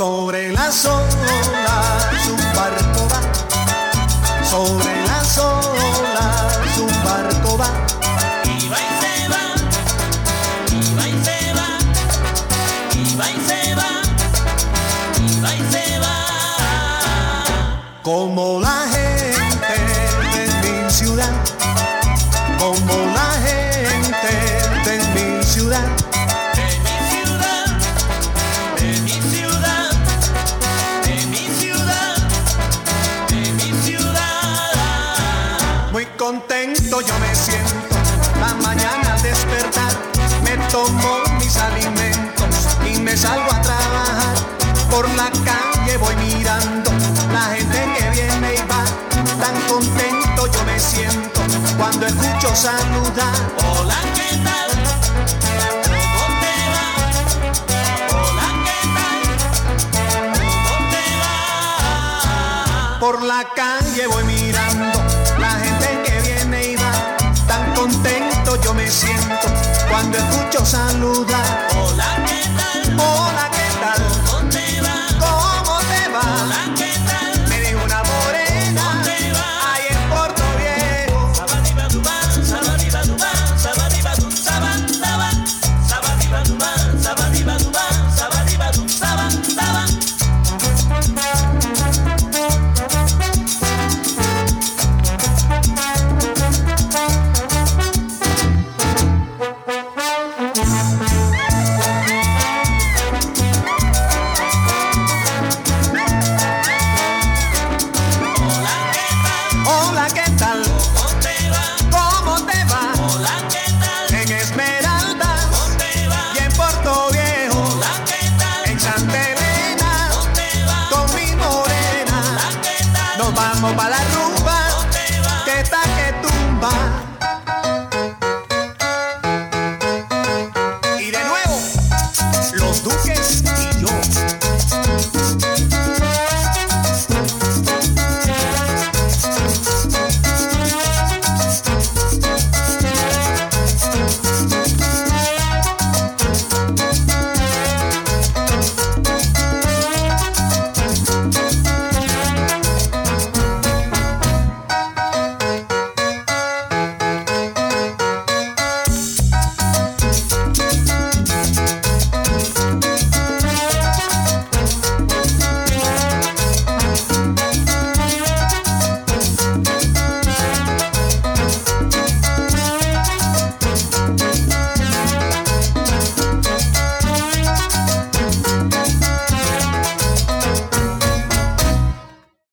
Sobre las olas un barco va, sobre las olas un barco va. Y va y se va, y va y se va, y va y se va, y va y se va. Como la gente de mi ciudad, como la gente de mi ciudad. De mi ciudad, de mi ciudad, de mi ciudad, de mi ciudad. Muy contento yo me siento la mañana al despertar. Me tomo mis alimentos y me salgo a trabajar. Por la calle voy mirando la gente que viene y va. Tan contento yo me siento cuando escucho saludar. Hola, ¿qué tal? ¿Cómo te va? Hola, ¿qué tal? ¿Cómo te va? Por la calle voy mirando la gente que viene y va. Tan contento yo me siento cuando escucho saludar. Hola, ¿qué tal? Hola, ¿qué tal? ¿Cómo te va? ¿Cómo te va? Hola, ¿qué tal? Me dijo una morena ¿Cómo te va? ahí en Puerto Viejo. Sabadiba-duba, sabadiba-duba, sabadiba-du, saban, saban. Sabadiba-duba, sabadiba-duba, sabadiba-du, saban, saban. Hola, ¿qué tal? ¿Cómo te va? ¿Cómo te va? Hola, ¿qué tal? En Esmeralda ¿Cómo te va? y en Puerto Viejo, Hola, ¿qué tal? en Santa Elena, ¿Cómo te va? con mi morena. Hola, ¿qué tal? Nos vamos para la rumba ¿Cómo te va? que está que tumba.